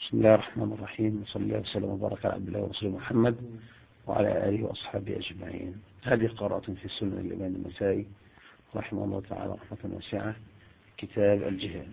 بسم الله الرحمن الرحيم، وصلى الله وسلم وبارك على عبد الله ورسوله محمد وعلى آله وأصحابه أجمعين. هذه قراءة في سنن الإمام النسائي رحمه الله تعالى رحمة واسعة، كتاب الجهاد.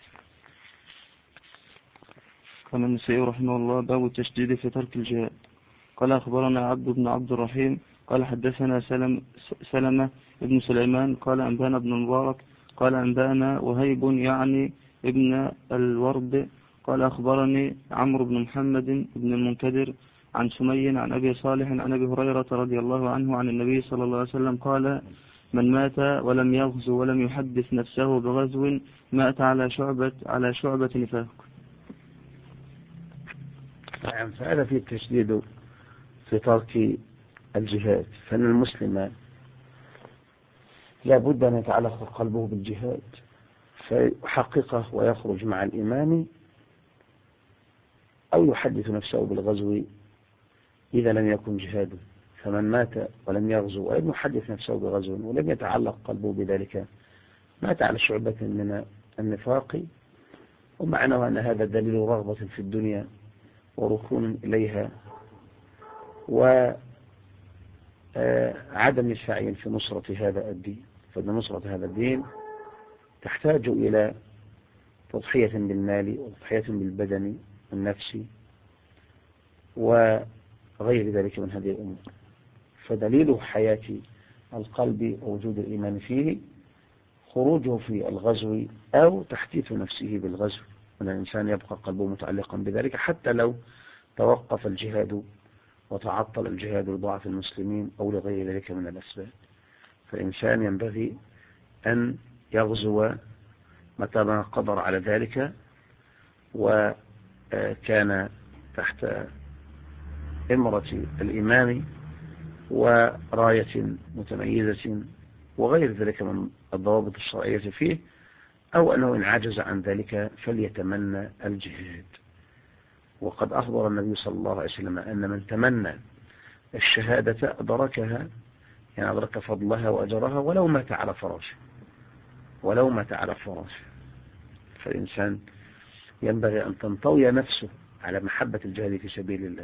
قال النسائي رحمه الله: باب التشديد في ترك الجهاد. قال أخبرنا عبد بن عبد الرحيم قال حدثنا سلمة بن سليمان قال أنبانا بن المبارك قال أنبانا وهيب يعني ابن الورد قال أخبرني عمرو بن محمد بن المنكدر عن سمي عن أبي صالح عن أبي هريرة رضي الله عنه عن النبي صلى الله عليه وسلم قال: من مات ولم يغزو ولم يحدث نفسه بغزو مات على شعبة نفاق. نعم، فهذا في التشديد في ترك الجهاد، فإن المسلم لا بد أن يتعلق قلبه بالجهاد فيحققه ويخرج مع الإمام، أو يحدث نفسه بالغزو إذا لم يكن جهاده. فمن مات ولم يغزو ولم يحدث نفسه بغزو ولم يتعلق قلبه بذلك مات على شعبة من النفاق، ومعنى أن هذا دليل رغبة في الدنيا وركون إليها وعدم السعي في نصرة هذا الدين. فإن نصرة هذا الدين تحتاج إلى تضحية بالمال وتضحية بالبدن والنفس وغير ذلك من هذه الأمور. فدليل حياة القلب ووجود الإيمان فيه خروجه في الغزو أو تحديث نفسه بالغزو، أن الإنسان يبقى قلبه متعلقا بذلك حتى لو توقف الجهاد وتعطل الجهاد لضعف المسلمين أو لغير ذلك من الأسباب. فالإنسان ينبغي أن يغزو متى ما قدر على ذلك وكان تحت إمرة الإمام وراية متميزة وغير ذلك من الضوابط الشرعية فيه، أو أنه إن عجز عن ذلك فليتمنى الجهاد. وقد أخبر النبي صلى الله عليه وسلم أن من تمنى الشهادة أدركها، يعني أدرك فضلها وأجرها ولو مات على فراشه. فالإنسان ينبغي أن تنطوي نفسه على محبة الجهاد في سبيل الله،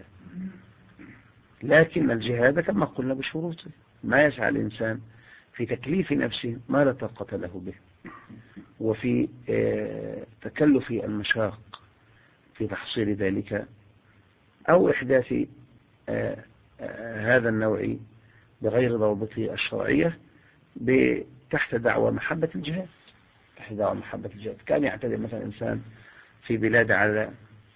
لكن الجهاد كما قلنا بشروطه، ما يسعى الإنسان في تكليف نفسه ما لا طاقة له به، وفي تكلف المشاق في تحصيل ذلك، أو إحداث هذا النوع بغير ضوابطه الشرعية تحت دعوى محبة الجهاد. كان يعتدي مثلا إنسان في بلاد على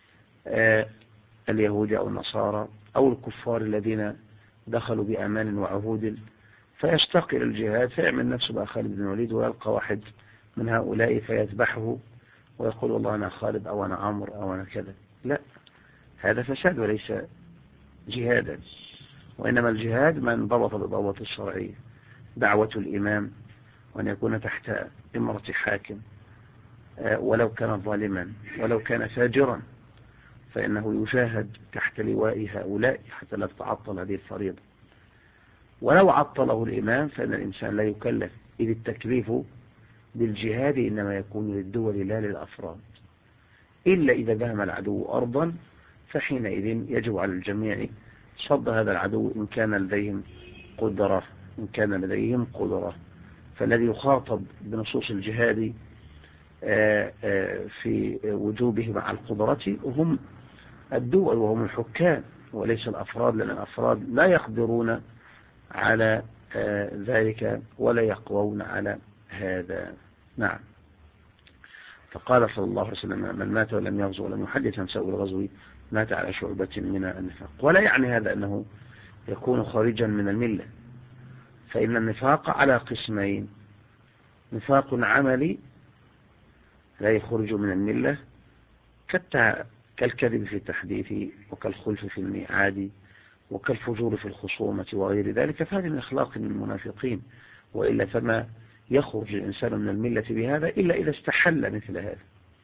اليهود أو النصارى أو الكفار الذين دخلوا بأمان وعهود، فيشتاق إلى الجهاد فيعمل نفسه بقى خالد بن الوليد، ويلقى واحد من هؤلاء فيذبحه ويقول والله أنا خالد أو أنا عمرو أو أنا كذا. لا، هذا فساد وليس جهادا. وإنما الجهاد من ضبط بالضوابط الشرعية، دعوة الإمام، وأن يكون تحت إمرة حاكم ولو كان ظالما ولو كان فاجرا، فإنه يشاهد تحت لواء هؤلاء حتى لا تتعطل هذه الفريضة. ولو عطله الإمام فإن الإنسان لا يكلف، إذ التكليف بالجهاد إنما يكون للدول لا للأفراد، إلا إذا دهم العدو أرضا، فحينئذ يجب على الجميع صد هذا العدو إن كان لديهم قدرة. فالذي يخاطب بنصوص الجهاد في وجوبه مع القدرة هم الدول وهم الحكام وليس الأفراد، لأن الأفراد لا يقدرون على ذلك ولا يقوون على هذا. نعم. فقال صلى الله عليه وسلم: من مات ولم يغزو ولم يحدث نفسه بالغزو مات على شعبة من النفاق. ولا يعني هذا أنه يكون خارجا من الملة، فإن النفاق على قسمين: نفاق عملي لا يخرج من الملة كالكذب في التحديث وكالخلف في الميعاد وكالفجور في الخصومة وغير ذلك، فهذه من أخلاق المنافقين. وإلا فما يخرج الإنسان من الملة بهذا إلا إذا استحل مثل هذا،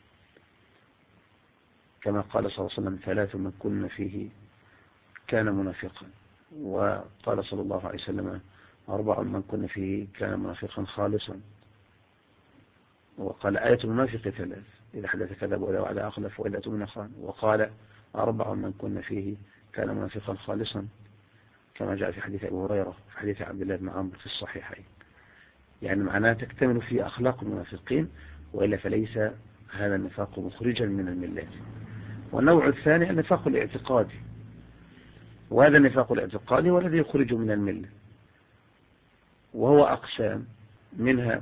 كما قال صلى الله عليه وسلم: ثلاث من كن فيه كان منافقا. وقال صلى الله عليه وسلم: 4 من كن فيه كان منافقا خالصا. وقال آية المنافق 3: إذا حدث كذب وإذا وعد أخلف وإذا أؤتمن خان. وقال 4 من كن فيه كان منافقا خالصا، كما جاء في حديث أبي هريرة في حديث عبد الله بن عمرو في الصحيحين. يعني معناها تكتمل في أخلاق المنافقين، وإلا فليس هذا النفاق مخرجا من الملة. والنوع الثاني النفاق الاعتقادي، وهذا النفاق الاعتقادي هو الذي يخرج من الملة، وهو أقسام، منها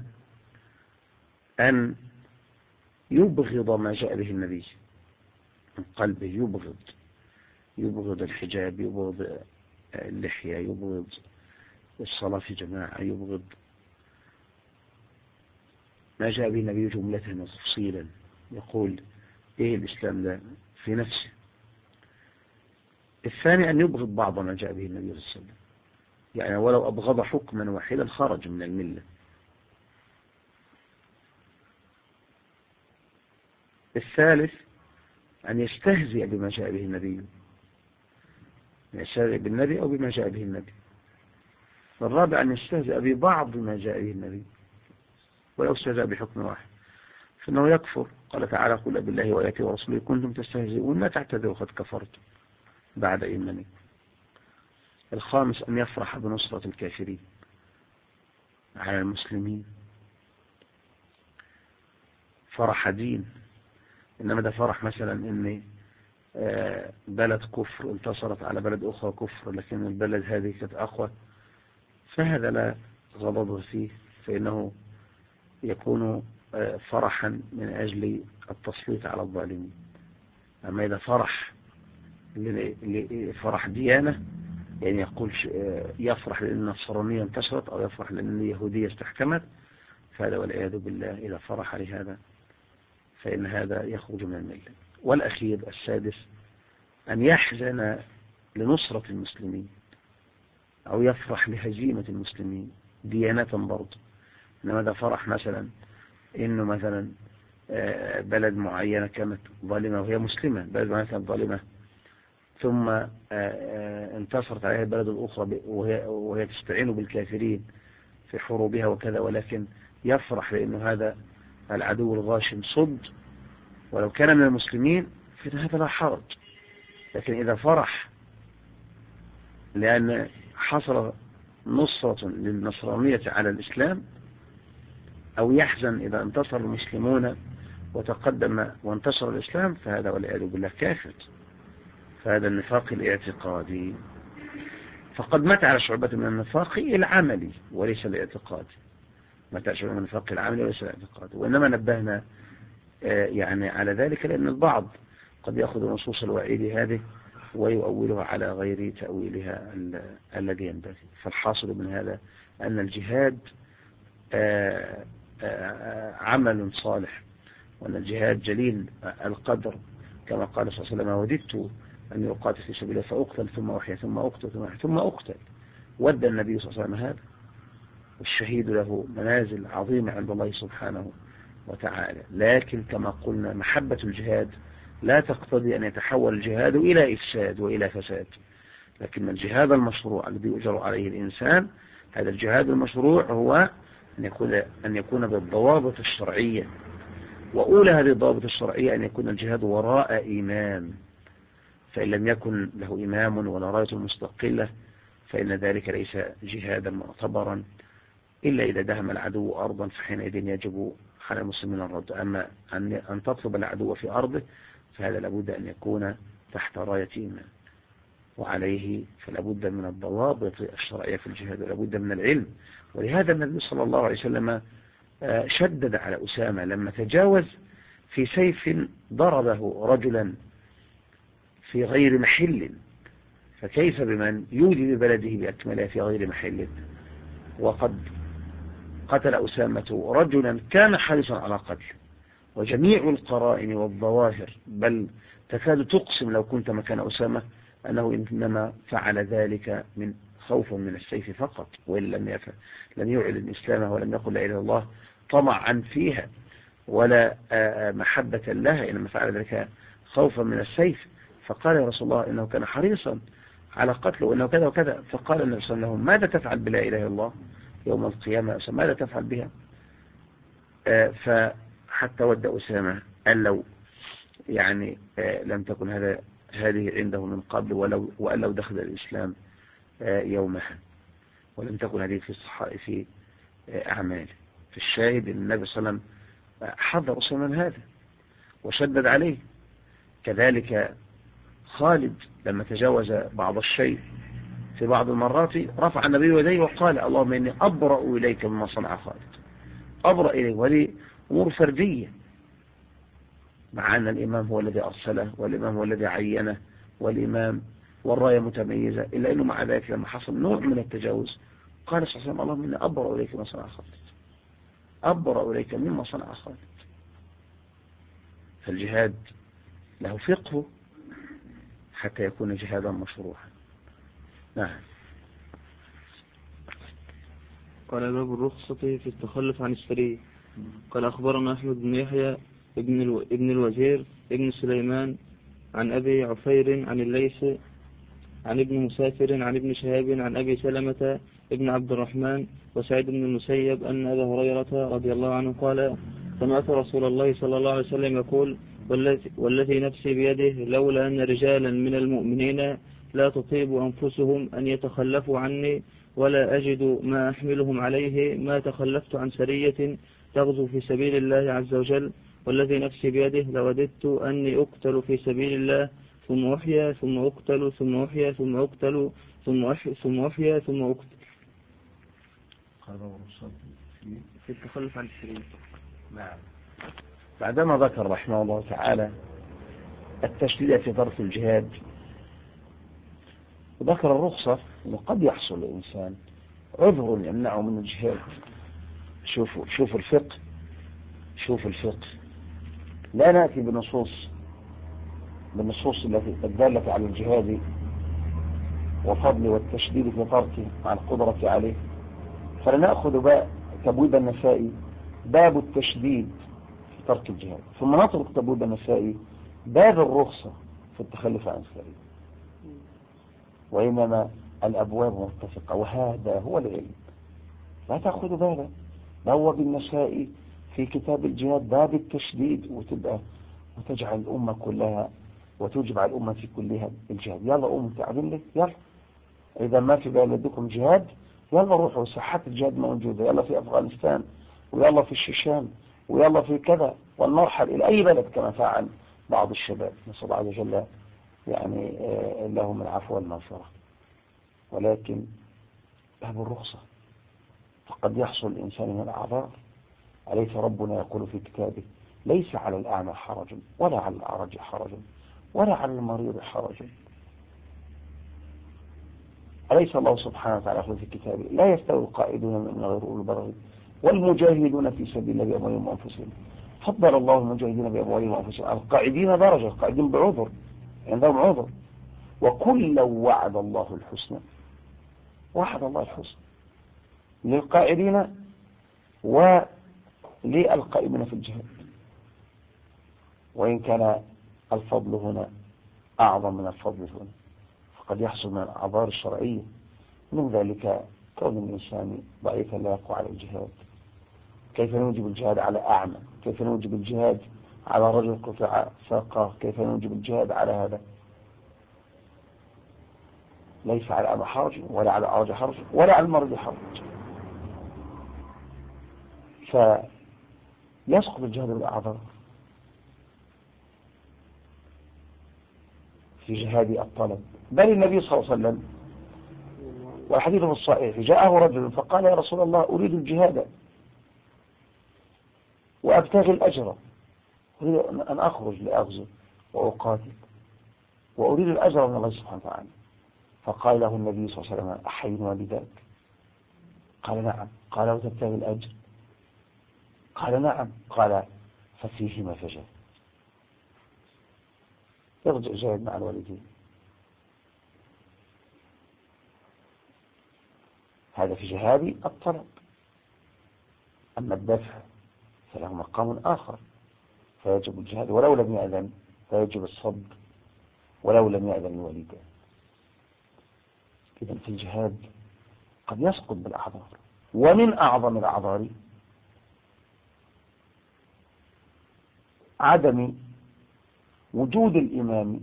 أن يبغض ما جاء به النبي من قلبه، يبغض الحجاب، يبغض اللحية، يبغض الصلاة في جماعة، يبغض ما جاء به النبي جملة وتفصيلا، يقول إيه الإسلام ده في نفسه. الثاني أن يبغض بعض ما جاء به النبي صلى الله عليه وسلم، يعني ولو أبغض حكما واحدا خرج من الملة. الثالث أن يستهزئ بما جاء به النبي، يستهزئ بالنبي أو بما جاء به النبي. الرابع أن يستهزئ ببعض ما جاء به النبي ولو استهزأ بحكم واحد، فإنه يكفر. قال تعالى: قل بالله وآياته ورسوله كنتم تستهزئون لا تعتذروا قد كفرتم بعد إيمانكم. الخامس أن يفرح بنصرة الكافرين على المسلمين، فرح دين. إنما ده فرح مثلا إن بلد كفر انتصرت على بلد أخرى كفر، لكن البلد هذه كانت أقوى، فهذا لا غضب فيه، فإنه يكون فرحا من أجل التسليط على الظالمين. أما إذا فرح فرح ديانة، يعني يقول يفرح لأن النصرانية انتشرت أو يفرح لأن اليهودية استحكمت، فهذا والعياذ بالله إذا فرح لهذا فإن هذا يخرج من الملة. والأخير السادس أن يحزن لنصرة المسلمين أو يفرح لهزيمة المسلمين ديانة برضه. إنما إذا فرح مثلا إنه مثلا بلد معينة كانت ظالمة وهي مسلمة، بلد معينة كانت ظالمة ثم انتصرت عليها البلد الأخرى وهي تستعين بالكافرين في حروبها وكذا، ولكن يفرح لأنه هذا العدو الغاشم صد ولو كان من المسلمين فهذا لا حرج. لكن إذا فرح لأن حصل نصرة للنصرانية على الإسلام، أو يحزن إذا انتصر المسلمون وتقدم وانتصر الإسلام، فهذا والعياذ بالله كافر. فهذا النفاق الاعتقادي. فقد مات على شعبة من النفاق العملي وليس الاعتقادي، مات على شعبة من النفاق العملي وليس الاعتقادي. وإنما نبهنا يعني على ذلك لأن البعض قد يأخذ نصوص الوعيد هذه ويؤولها على غير تأويلها الذي ينبغي. فالحاصل من هذا أن الجهاد عمل صالح، وأن الجهاد جليل القدر، كما قال صلى الله عليه وسلم: وددت أن يقاتل في سبيل الله فأقتل ثم أحيا ثم أقتل ثم أحيا ثم أقتل. ود النبي صلى الله عليه وسلم هذا. والشهيد له منازل عظيمة عند الله سبحانه وتعالى. لكن كما قلنا محبة الجهاد لا تقتضي أن يتحول الجهاد إلى إفساد وإلى فساد، لكن الجهاد المشروع الذي يؤجر عليه الإنسان، هذا الجهاد المشروع هو أن يكون بالضوابط الشرعية. وأولى هذه الضوابط الشرعية أن يكون الجهاد وراء إمام، فإن لم يكن له إمام ولا راية مستقلة فإن ذلك ليس جهادا معتبرا، إلا إذا دهم العدو أرضا فحينئذ يجب على المسلمين الرد. أما أن تطلب العدو في أرضه فهذا لابد أن يكون تحت راية إمام، وعليه فلابد من الضوابط الشرعية في الجهاد ولابد من العلم. ولهذا النبي صلى الله عليه وسلم شدد على أسامة لما تجاوز في سيف ضربه رجلا في غير محل، فكيف بمن يودي ببلده بأكملها في غير محل؟ وقد قتل أسامة رجلا كان حريصا على قتله، وجميع القرائن والظواهر بل تكاد تقسم لو كنت مكان أسامة أنه إنما فعل ذلك من خوفا من السيف فقط، وإن لم يعلن إسلامه ولم يقل لا إله إلا الله طمعا فيها ولا محبة لها، إنما فعل ذلك خوفا من السيف. فقال يا رسول الله إنه كان حريصا على قتله وإنه كذا وكذا. فقال النبي صلى الله عليه وسلم: ماذا تفعل بلا إله إلا الله يوم القيامة؟ ماذا تفعل بها؟ حتى ود أسامة قال لو يعني لم تكن هذه عنده من قبل وأن لو دخل الإسلام يومها، ولم تكن هذه في أعماله. في الشاهد أن النبي صلى الله عليه وسلم حذر أسامة من هذا وشدد عليه. كذلك خالد لما تجاوز بعض الشيء في بعض المرات رفع النبي يديه وقال اللهم إني أبرأ إليك مما صنع خالد، أبرأ إليه. وهذه أمور فردية، مع أن الإمام هو الذي أرسله والإمام هو الذي عينه والإمام والراية متميزة، إلا أنه مع ذلك لما حصل نوع من التجاوز قال صلى الله عليه وسلم اللهم إني أبرأ إليك مما صنع خالد، أبرأ إليك مما صنع خالد. فالجهاد له فقه حتى يكون جهادا مشروعا. نعم. قال باب الرخصة في التخلف عن السرية. قال أخبرنا أحمد بن يحيى ابن الوزير ابن سليمان عن أبي عفير عن الليث عن ابن مسافر عن ابن شهاب عن أبي سلمة ابن عبد الرحمن وسعيد بن المسيب أن أبا هريرة رضي الله عنه قال سمعت رسول الله صلى الله عليه وسلم يقول والذي نفسي بيده لولا أن رجالا من المؤمنين لا تطيب أنفسهم أن يتخلفوا عني ولا أجد ما أحملهم عليه ما تخلفت عن سرية تغزو في سبيل الله عز وجل، والذي نفسي بيده لوددت أني أقتل في سبيل الله ثم أحيا ثم أقتل ثم أحيا ثم أقتل ثم أحيا ثم أقتل. في التخلف عن السرية. نعم. بعدما ذكر رحمه الله تعالى التشديد في ترك الجهاد وذكر الرخصة أنه قد يحصل للإنسان عذر يمنعه من الجهاد. شوفوا الفقه لا نأتي بالنصوص التي الدالة على الجهاد وفضل والتشديد في تركه مع القدرة عليه، فلنأخذ تبويب النسائي باب التشديد في ترك الجهاد، ثم نترك تبويب النسائي باب الرخصة في التخلف عن السرية، وإنما الأبواب متفقة، وهذا هو العلم. لا تأخذ بابا بواب النسائي في كتاب الجهاد باب التشديد وتجعل الأمة كلها وتوجب على الأمة كلها الجهاد. يلا تعبين لك، يلا إذا ما في بلدكم جهاد يلا روحوا، ساحات الجهاد موجودة، يلا في أفغانستان ويلا في الشيشان ويلا في كذا، والمرحل إلى أي بلد كما فعل بعض الشباب، نسأل الله عز وجل يعني لهم العفو والمغفرة. ولكن باب الرخصة، فقد يحصل الإنسان من الأعذار. أليس ربنا يقول في كتابه ليس على الأعمى حرج ولا على الأعرج حرج ولا على المريض حرج؟ أليس الله سبحانه وتعالى يقول في كتابه لا يستوي القائدون من غير أولي الضرر والمجاهدون في سبيل الله بأموالهم وأنفسهم؟ فضل الله المجاهدين بأموالهم وأنفسهم، القائدين درجة، القائدين بعذر، عندهم عذر. وكلا وعد الله الحسنى، وعد الله الحسنى للقائدين وللقائمين في الجهاد، وإن كان الفضل هنا أعظم من الفضل هنا. فقد يحصل من الأعذار الشرعية، من ذلك كون الإنسان ضعيفا لا يقوى على الجهاد. كيف نوجب الجهاد على أعمى؟ كيف نوجب الجهاد على رجل قطع ساقه؟ كيف نوجب الجهاد على هذا؟ ليس على أعمى حرج ولا على أعرج حرج ولا على المرض حرج. فيسقط الجهاد بالأعذار. في جهاد الطلب، بل النبي صلى الله عليه وسلم والحديث في الصحيح جاءه رجل فقال يا رسول الله أريد الجهاد وأبتغي الأجر، أريد أن أخرج لأغزو وأقاتل وأريد الأجر من الله سبحانه وتعالى. فقال له النبي صلى الله عليه وسلم أحين والداك؟ قال نعم. قال وتبتغي الأجر؟ قال نعم. قال ففيهما فجاهد، يرجع جاهد مع الوالدين. هذا في جهاد الطلب. أما الدفع فله مقام آخر، فيجب الجهاد ولو لم يأذن، فيجب الصبر ولو لم يأذن الوالدان. إذن في الجهاد قد يسقط بالأعذار، ومن أعظم الأعذار عدم وجود الإمام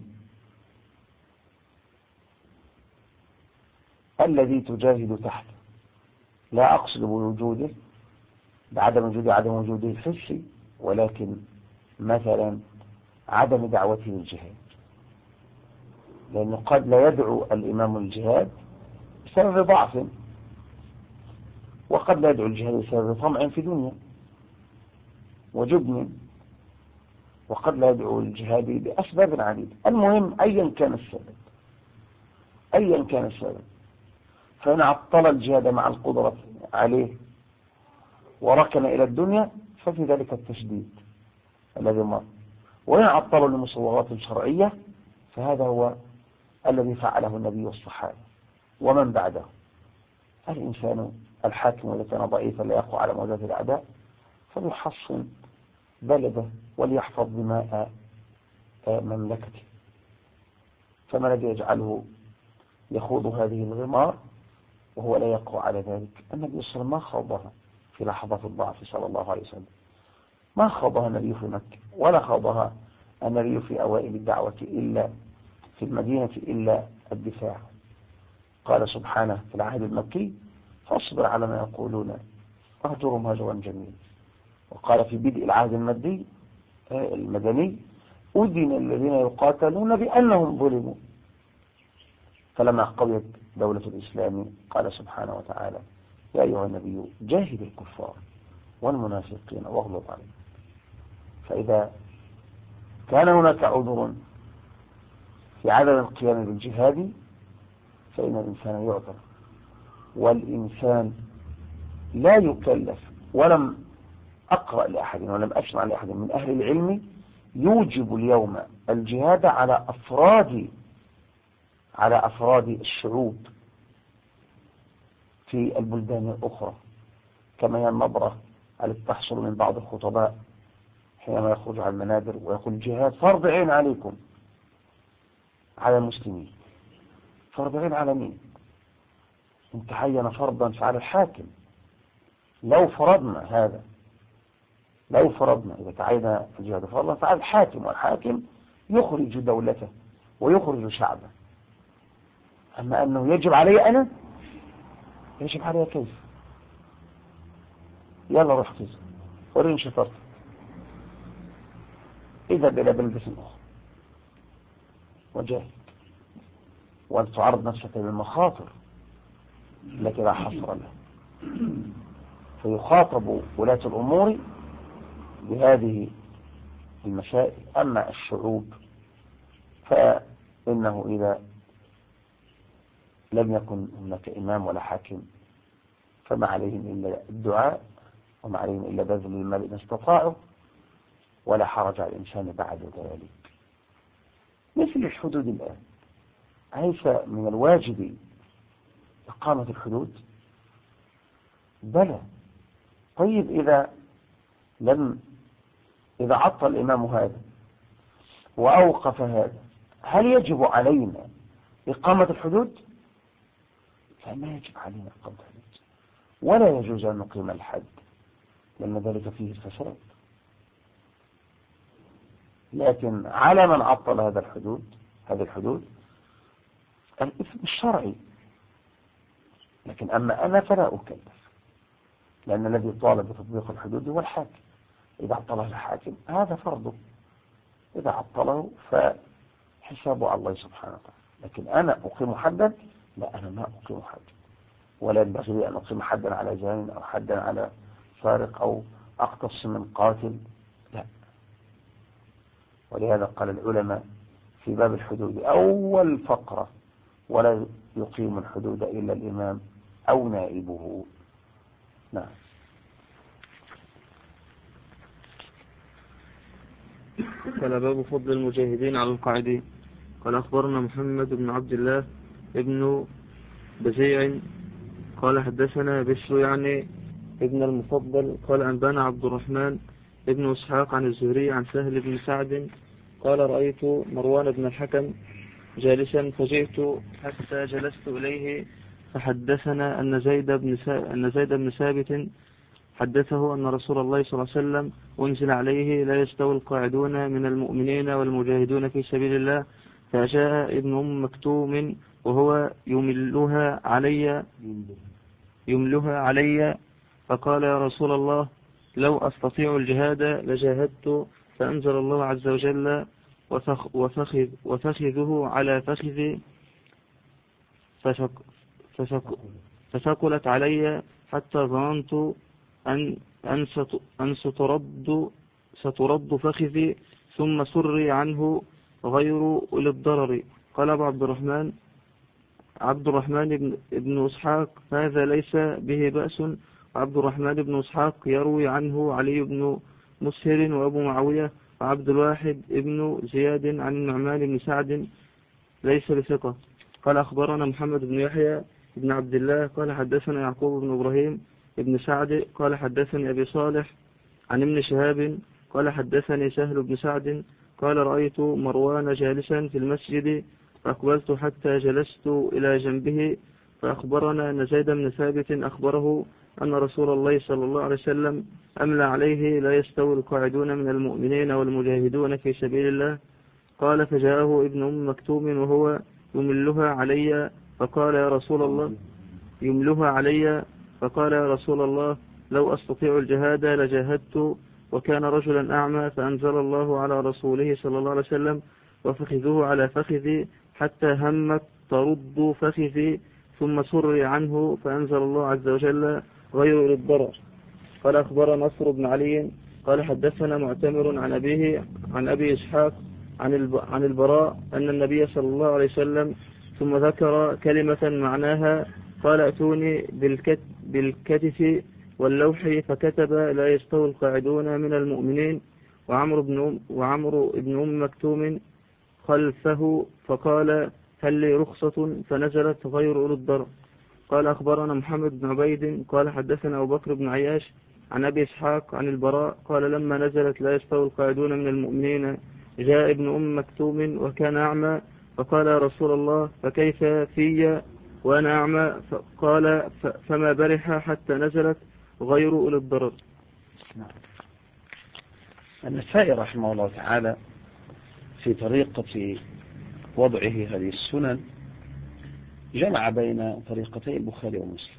الذي تجاهد تحته. لا أقصد بوجوده بعدم وجوده الحسي، ولكن مثلا عدم دعوته للجهاد، لأنه قد لا يدعو الإمام للجهاد بسبب ضعف، وقد لا يدعو للجهاد بسبب طمع في دنيا وجبن، وقد لا يدعو للجهاد بأسباب عديدة. المهم أيا كان السبب، فإن عطل الجهاد مع القدرة عليه وركن إلى الدنيا ففي ذلك التشديد الذي مر. وإن عطل لمصورات شرعية فهذا هو الذي فعله النبي والصحابة ومن بعده. الإنسان الحاكم إذا كان ضعيفا لا يقوى على مواجهة الأعداء فليحصن بلده وليحفظ دماء مملكته. فما الذي يجعله يخوض هذه الغمار وهو لا يقوى على ذلك؟ النبي صلى الله عليه وسلم ما خاضها في لحظات الضعف صلى الله عليه وسلم، ما خاضها النبي في مكة، ولا خاضها النبي في أوائل الدعوة إلا في المدينة إلا الدفاع. قال سبحانه في العهد المكي: فاصبر على ما يقولون واهجرهم هجرا جميلا. وقال في بدء العهد المدني: أذن الذين يقاتلون بأنهم ظلموا. فلما قويت دولة الإسلام قال سبحانه وتعالى: يا أيها النبي جاهد الكفار والمنافقين واغلظ عليهم. فإذا كان هناك عذر في عدم القيام بالجهاد فإن الإنسان يعذر، والإنسان لا يكلف. ولم أقرأ لأحد ولم أسمع لأحد من أهل العلم يوجب اليوم الجهاد على أفراد الشعوب في البلدان الأخرى، كما هي النظرة التي تحصل من بعض الخطباء حينما يخرج على المنابر ويقول: الجهاد فرض عين عليكم، على المسلمين. فرض عين على مين؟ إن تعين فرضا فعلى الحاكم. لو فرضنا إذا تعين الجهاد فرضا فعلى الحاكم، والحاكم يخرج دولته ويخرج شعبه. أما أنه يجب علي أنا، يجب علي كيف؟ يلا روح كذا ورين شطرت، اذهب إلى بلدة أخرى وجاهد، وأن تعرض نفسك للمخاطر التي لا حصر لها. فيخاطب ولاة الأمور بهذه المسائل. أما الشعوب فإنه إذا لم يكن هناك إمام ولا حاكم فما عليهم إلا الدعاء، وما عليهم إلا بذل المال إن استطاعوا، ولا حرج على الإنسان بعد ذلك. مثل الحدود الآن، أليس من الواجب إقامة الحدود؟ بلى. طيب إذا عطل الإمام هذا وأوقف هذا، هل يجب علينا إقامة الحدود؟ فما يجب علينا إقامة الحدود، ولا يجوز أن نقيم الحد، لأن ذلك فيه الفساد. لكن على من عطل هذه الحدود الإثم الشرعي. لكن أما أنا فلا أكلف، لأن الذي طالب بتطبيق الحدود هو الحاكم. إذا عطله الحاكم هذا فرضه، إذا عطله فحسابه على الله سبحانه وتعالى. لكن أنا أقيم حدا؟ لا، أنا ما أقيم حدا، ولا ينبغي لي أن أقيم حدا على زان أو حدا على سارق أو أقتص من قاتل، لا. ولهذا قال العلماء في باب الحدود أول فقرة: ولا يقيم الحدود إلا الإمام أو نائبه. نعم. قال: باب فضل المجاهدين على القاعدين. قال: أخبرنا محمد بن عبد الله ابن بزيع قال: حدثنا بشر يعني ابن المفضل قال: أنبانا عبد الرحمن ابن إسحاق عن الزهري عن سهل بن سعد قال: رأيت مروان بن الحكم جالسا فجئت حتى جلست إليه فحدثنا أن زيد بن ثابت حدثه أن رسول الله صلى الله عليه وسلم أنزل عليه لا يستوي القاعدون من المؤمنين والمجاهدون في سبيل الله، فجاء ابن أم مكتوم وهو يملها علي فقال يا رسول الله لو أستطيع الجهاد لجاهدت، فأنزل الله عز وجل وفخذه على فخذي فثقلت علي حتى ظننت أن سترد فخذي ثم سري عنه غير أولي الضرر. قال أبو عبد الرحمن بن إسحاق هذا ليس به بأس. عبد الرحمن بن إسحاق يروي عنه علي بن مسهر وأبو معاوية وعبد الواحد بن زياد عن النعمان بن سعد ليس بثقة. قال أخبرنا محمد بن يحيى بن عبد الله قال حدثنا يعقوب بن إبراهيم بن سعد قال حدثني أبي صالح عن ابن شهاب قال حدثني سهل بن سعد قال رأيت مروان جالسا في المسجد فأقبلت حتى جلست إلى جنبه فأخبرنا أن زيد بن ثابت أخبره أن رسول الله صلى الله عليه وسلم أملى عليه لا يستوي القاعدون من المؤمنين والمجاهدون في سبيل الله. قال فجاءه ابن أم مكتوم وهو يملها علي فقال يا رسول الله لو أستطيع الجهاد لجاهدت، وكان رجلا أعمى فأنزل الله على رسوله صلى الله عليه وسلم وفخذه على فخذي حتى همت ترد فخذي ثم سري عنه فأنزل الله عز وجل غير للضرر. قال أخبر نصر بن علي قال حدثنا معتمر عن أبيه عن أبي إسحاق عن البراء أن النبي صلى الله عليه وسلم ثم ذكر كلمة معناها قال ائتوني بالكتف واللوح فكتب لا يستوي القاعدون من المؤمنين وعمر بن أم مكتوم خلفه فقال هل لي رخصة فنزلت غير أولي الضرر. قال أخبرنا محمد بن عبيد قال حدثنا أبو بكر بن عياش عن أبي إسحاق عن البراء قال لما نزلت لا يستوي القاعدون من المؤمنين جاء ابن أم مكتوم وكان أعمى فقال يا رسول الله فكيف في وأنا أعمى؟ قال فما برح حتى نزلت غير أولي الضرر. النسائي رحمه الله تعالى في طريقة وضعه هذه السنن جمع بين طريقتي البخاري ومسلم.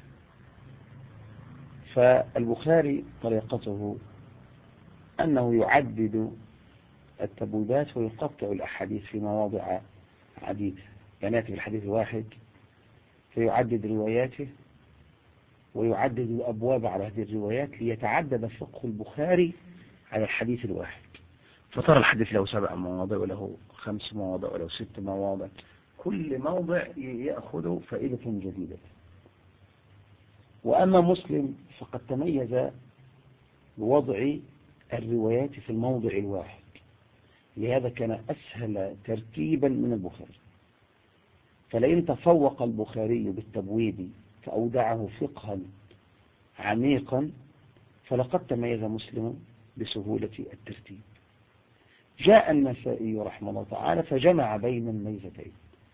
فالبخاري طريقته أنه يعدد التبويبات ويقطع الأحاديث في مواضع عديدة، يعني يأتي بالحديث الواحد فيعدد رواياته ويعدد الأبواب على هذه الروايات ليتعدد فقه البخاري على الحديث الواحد، فترى الحديث له 7 مواضع وله 5 مواضع وله 6 مواضع، كل موضع يأخذ فائدة جديدة. وأما مسلم فقد تميز بوضع الروايات في الموضع الواحد، لهذا كان أسهل ترتيبا من البخاري. فلئن تفوق البخاري بالتبويب فأودعه فقها عميقا فلقد تميز مسلم بسهولة الترتيب. جاء النسائي رحمه الله تعالى فجمع بين الميزتين،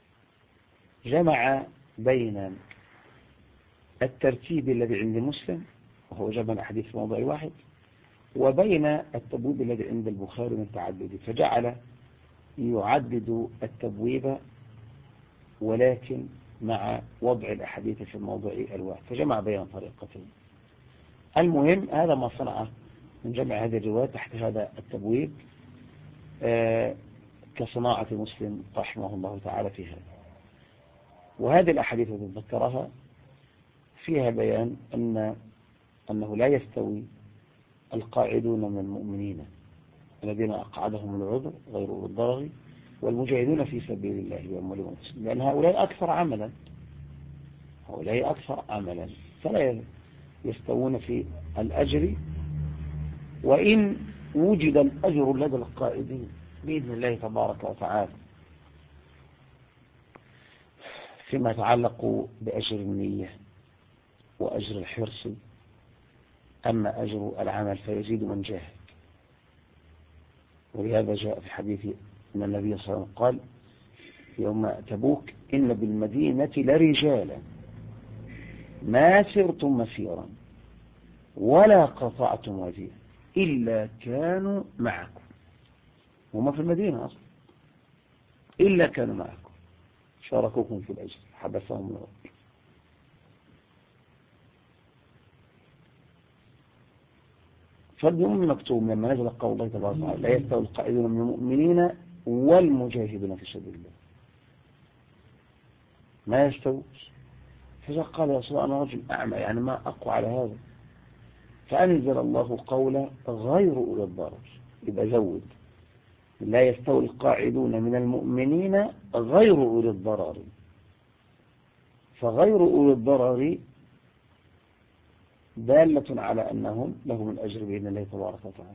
جمع بين الترتيب الذي عند مسلم وهو جمع الحديث في موضع واحد وبين التبويب الذي عند البخاري من تعدده، فجعل يعدد التبويب ولكن مع وضع الأحاديث في الموضع الواحد، فجمع بين طريقتين. المهم هذا ما صنعه من جمع هذه الروايات تحت هذا التبويب كصناعة مسلم رحمه الله تعالى في هذا. وهذه الأحاديث التي ذكرها فيها بيان أنه لا يستوي القاعدون من المؤمنين الذين أقعدهم العذر غير أولي الضرر والمجاهدون في سبيل الله بأموالهم وأنفسهم، لأن هؤلاء أكثر عملا فلا يستوون في الأجر، وإن وجد الأجر لدى القائدين بإذن الله تبارك وتعالى فيما يتعلق بأجر النية وأجر الحرص. أما أجر العمل فيزيد من جاهد، ولهذا جاء في حديث أن النبي صلى الله عليه وسلم قال يوم تبوك إن بالمدينة لرجالا ما سرتم مسيرا ولا قطعتم واديا إلا كانوا معكم. وما في المدينة أصلا، إلا كانوا معكم شاركوكم في الأجر حبسهم الله. فابن أم مكتوم لما نزل قول الله تبارك وتعالى لا يستوي القائدون من المؤمنين والمجاهدون في سبيل الله، ما يستووش. فقال يا رسول الله أنا رجل أعمى، يعني ما أقوى على هذا. فأنزل الله قوله غير أولي الضرر، يبقى زود لا يستوي القاعدون من المؤمنين غير أولي الضرر. فغير أولي الضرر دالة على أنهم لهم الأجر بإذن الله تبارك وتعالى،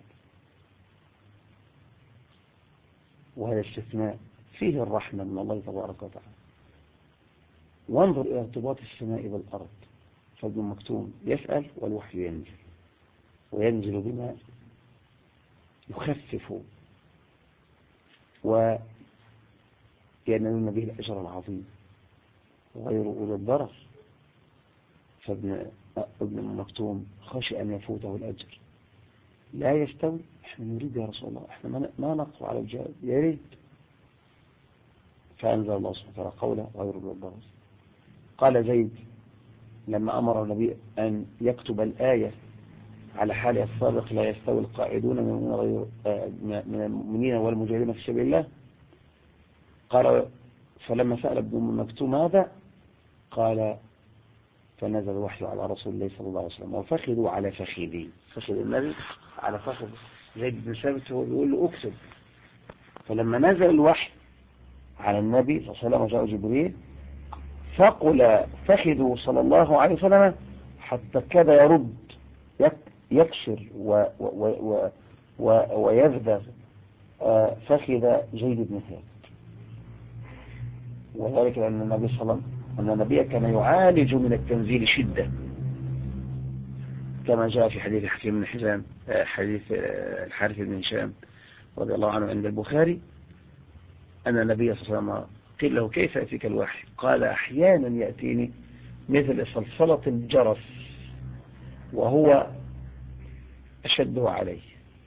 وهذا استثناء فيه الرحمة من الله تبارك وتعالى. وانظر إلى ارتباط السماء بالأرض. فابن مكتوم يسأل والوحي ينزل، وينزل بما يخفف وينالون به الأجر العظيم غير أولي الضرر. فابن مكتوم خشي أن يفوته الأجر. لا يستوي، احنا نريد يا رسول الله، احنا ما نقوى على الجهاد، يا ريت. فأنزل الله سبحانه وتعالى قوله غير أولي الضرر. قال زيد لما أمر النبي أن يكتب الآية على حال السابق لا يستوي القاعدون من المؤمنين والمجاهدين في سبيل الله، قال فلما سأل ابن مكتوم هذا قال فنزل الوحي على رسول الله صلى الله عليه وسلم وفخذوا على فخذي، فخذ النبي على فخذ زيد بن ثابت، هو بيقول له اكتب. فلما نزل الوحي على النبي صلى الله عليه وسلم وجاء جبريل ثقل فخذه صلى الله عليه وسلم حتى كاد يرد يكسر ويذبذ فخذ جيد بن ثابت. وذلك لأن النبي صلى الله عليه وسلم أن النبي كان يعالج من التنزيل شدة، كما جاء في حديث حكيم بن حزام، حديث الحارث بن هشام رضي الله عنه عند البخاري، أن النبي صلى الله عليه وسلم قيل له كيف يأتيك الوحي؟ قال أحيانا يأتيني مثل صلصلة الجرس وهو أشده عليه،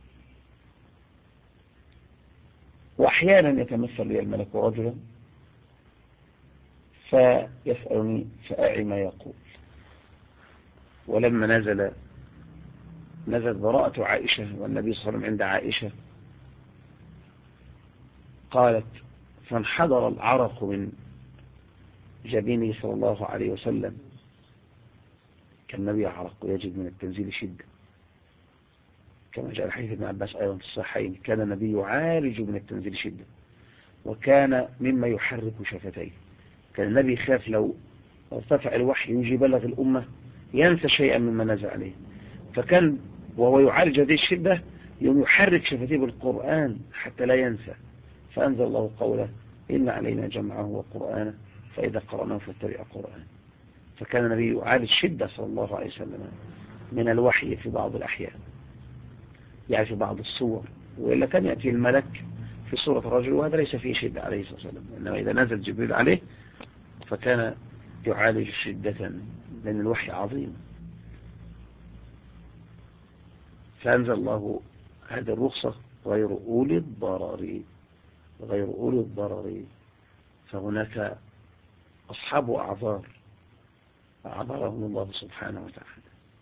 وأحيانا يتمثل لي الملك رجلا فيسألني فأعي ما يقول. ولما نزل براءة عائشة والنبي صلى الله عليه وسلم عند عائشة قالت فانحدر العرق من جبينه صلى الله عليه وسلم، كان النبي يعرق ويجد من التنزيل شدة، كما جاء الحديث ابن عباس أيضا في الصحيحين كان النبي يعالج من التنزيل شدة، وكان مما يحرك شفتيه. كان النبي يخاف لو ارتفع الوحي يجي بلغ الأمة ينسى شيئا مما نزل عليه، فكان وهو يعالج هذه الشدة يوم يحرك شفتيه بالقرآن حتى لا ينسى. فأنزل الله قوله إن علينا جمعه وقرآنه فإذا قرأناه فاتبع قرآنه. فكان النبي يعالج شدة صلى الله عليه وسلم من الوحي في بعض الأحيان، يعني في بعض الصور، وإلا كان يأتي الملك في صورة الرجل وهذا ليس فيه شدة عليه الصلاة والسلام، إنما إذا نزل جبريل عليه فكان يعالج شدة لأن الوحي عظيم. فأنزل الله هذه الرخصة غير أولي الضرر، غير أولي الضرر. فهناك أصحاب أعذار أعذرهم الله سبحانه وتعالى.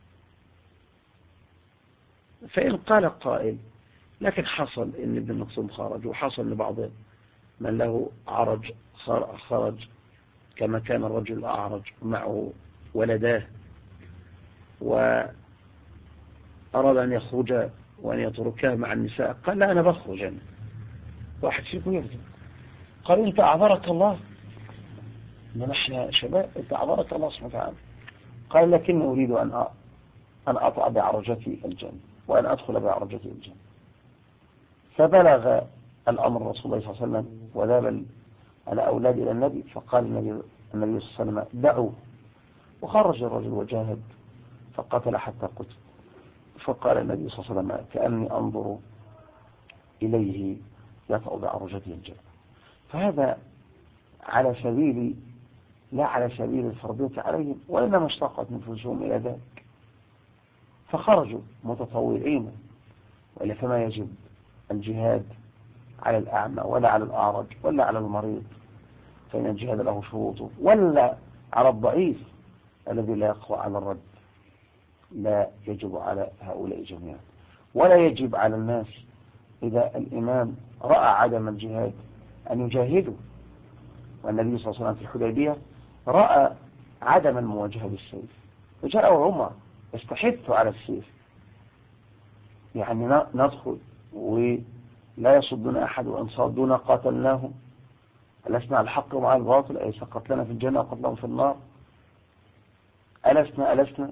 فإن قال قائل لكن حصل إن ابن مكتوم خرج، وحصل لبعض من له عرج خرج، كما كان الرجل الأعرج معه ولداه وأراد أن يخرج وأن يتركه مع النساء، قال لا أنا بخرج أنا. واحد فيكم يخرج، قال أنت أعذرك الله، إنما إحنا شباب، أنت أعذرك الله سبحانه وتعالى. قال لكن أريد أن أطع بعرجتي الجنة وأن أدخل بعرجتي الجنة. فبلغ الأمر رسول الله صلى الله عليه وسلم وذهب الأولاد إلى النبي، فقال النبي صلى الله عليه وسلم دعوه. وخرج الرجل وجاهد فقتل حتى قتل. فقال النبي صلى الله عليه وسلم كأني أنظر إليه يطأ بعرجته الجنة. فهذا على سبيل لا على سبيل الفرضية عليهم، وإنما اشتاقت نفوسهم إلى ذلك. فخرجوا متطوعين، وإلا فما يجب الجهاد على الأعمى ولا على الأعرج ولا على المريض، فإن الجهاد له شروطه، ولا على الضعيف الذي لا يقوى على الرد. لا يجب على هؤلاء جميعا، ولا يجب على الناس إذا الإمام رأى عدم الجهاد أن يجاهدوا. والنبي صلى الله عليه وسلم في الحديبية رأى عدم المواجهة بالسيف، فجاءه عمر يستحث على السيف، يعني ندخل ولا يصدنا أحد، وإن صدونا قاتلناهم، ألسنا على الحق ومع الباطل، أي قتلنا في الجنة وقتلهم في النار، ألسنا.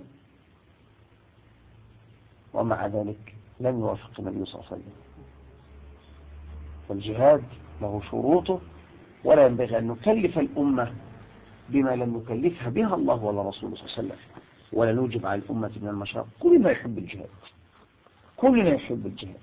ومع ذلك لم يوافق النبي صلى الله عليه وسلم. فالجهاد له شروطه، ولا ينبغي أن نكلف الأمة بما لم يكلفها بها الله ولا رسوله صلى الله عليه وسلم، ولا نوجب على الأمة من المشاق. كلنا يحب الجهاد، كلنا يحب الجهاد،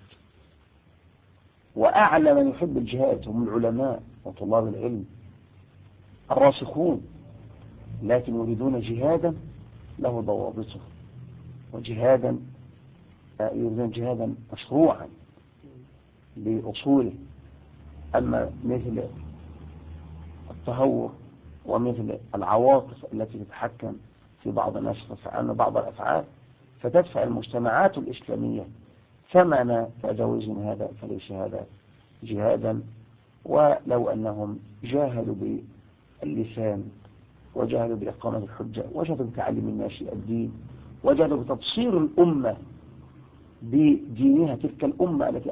وأعلى من يحب الجهاد هم العلماء وطلاب العلم الراسخون، لكن يريدون جهادا له ضوابطه، وجهادا يريدون جهادا مشروعا بأصوله. أما مثل التهور ومثل العواطف التي تتحكم في بعض الناس وتفعل بعض الأفعال فتدفع المجتمعات الإسلامية ثمن تجاوز هذا، فليس هذا جهادا. ولو أنهم جاهدوا باللسان، وجاهدوا بإقامة الحجة، وجاهدوا بتعليم الناس الدين، وجاهدوا بتبصير الأمة بدينها، تلك الأمة التي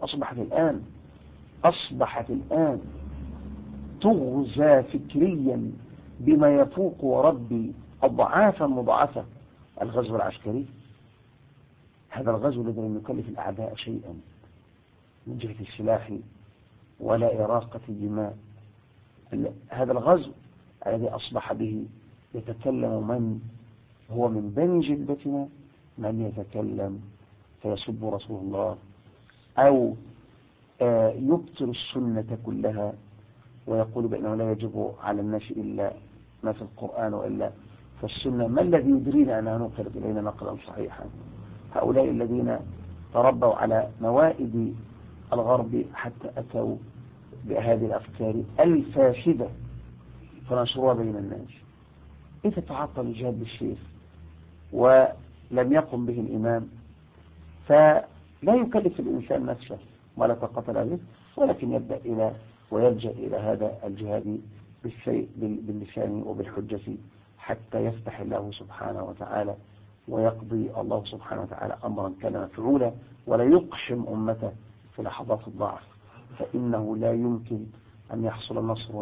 أصبحت الآن تغزى فكريا بما يفوق وربي أضعافا مضاعفة. الغزو العسكري، هذا الغزو الذي لم يكلف الأعداء شيئا من جهة السلاح ولا إراقة الدماء، هذا الغزو الذي أصبح به يتكلم من هو من بني جلدتنا، من يتكلم فيسب رسول الله أو يبطل السنة كلها ويقول بأنه لا يجب على الناس إلا ما في القرآن وإلا فالسنة. ما الذي يدرينا أنها نقلت إلينا نقلا صحيحا؟ هؤلاء الذين تربوا على موائد الغرب حتى أتوا بهذه الأفكار الفاسدة فنشروها بين الناس. إذا تعطل الجهاد بالسيف ولم يقم به الإمام فلا يكلف الإنسان نفسه ولا تقتل به، ولكن يبدأ ويلجأ إلى هذا الجهاد باللسان وبالحجة حتى يفتح الله سبحانه وتعالى ويقضي الله سبحانه وتعالى أمرا كان مفعولا، ولا يقحم أمته في لحظات الضعف، فإنه لا يمكن أن يحصل نصر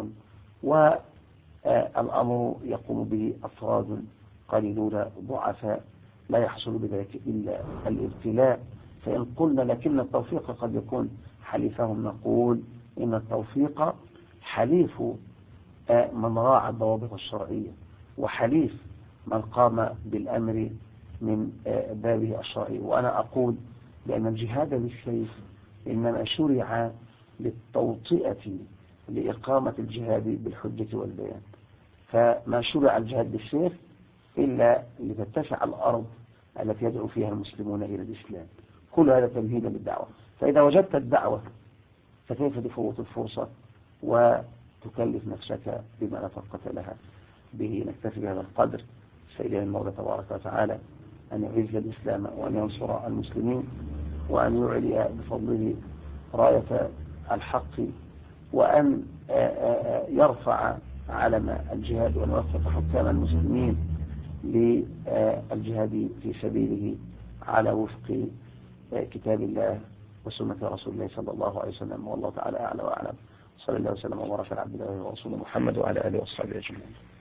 والأمر يقوم به أفراد قليلون ضعفاء لا يحصل بذلك إلا الابتلاء. فإن قلنا لكن التوفيق قد يكون حليفهم، نقول إن التوفيق حليف من راعى الضوابط الشرعية، وحليف من قام بالأمر من بابه الشرعي. وأنا أقول بأن الجهاد بالسيف إنما شرع للتوطئة لإقامة الجهاد بالحجة والبيان، فما شرع الجهاد بالسيف إلا لتتسع الأرض التي يدعو فيها المسلمون إلى الإسلام. كل هذا تمهيد للدعوة. فإذا وجدت الدعوة فكيف تفوت الفرصة وتكلف نفسك بما لا طاقة لها به؟ نكتفي بهذا القدر. سيدنا المولى تبارك وتعالى أن يعز الإسلام وأن ينصر المسلمين وأن يعلي بفضله راية الحق وأن يرفع علم الجهاد، وأن يوفق حكام المسلمين للجهاد في سبيله على وفق كتاب الله وسنة رسول الله صلى الله عليه وسلم. والله تعالى أعلى وأعلم. صلى الله وسلم وبارك على عبد الله ورسوله محمد وعلى آله وصحبه أجمعين.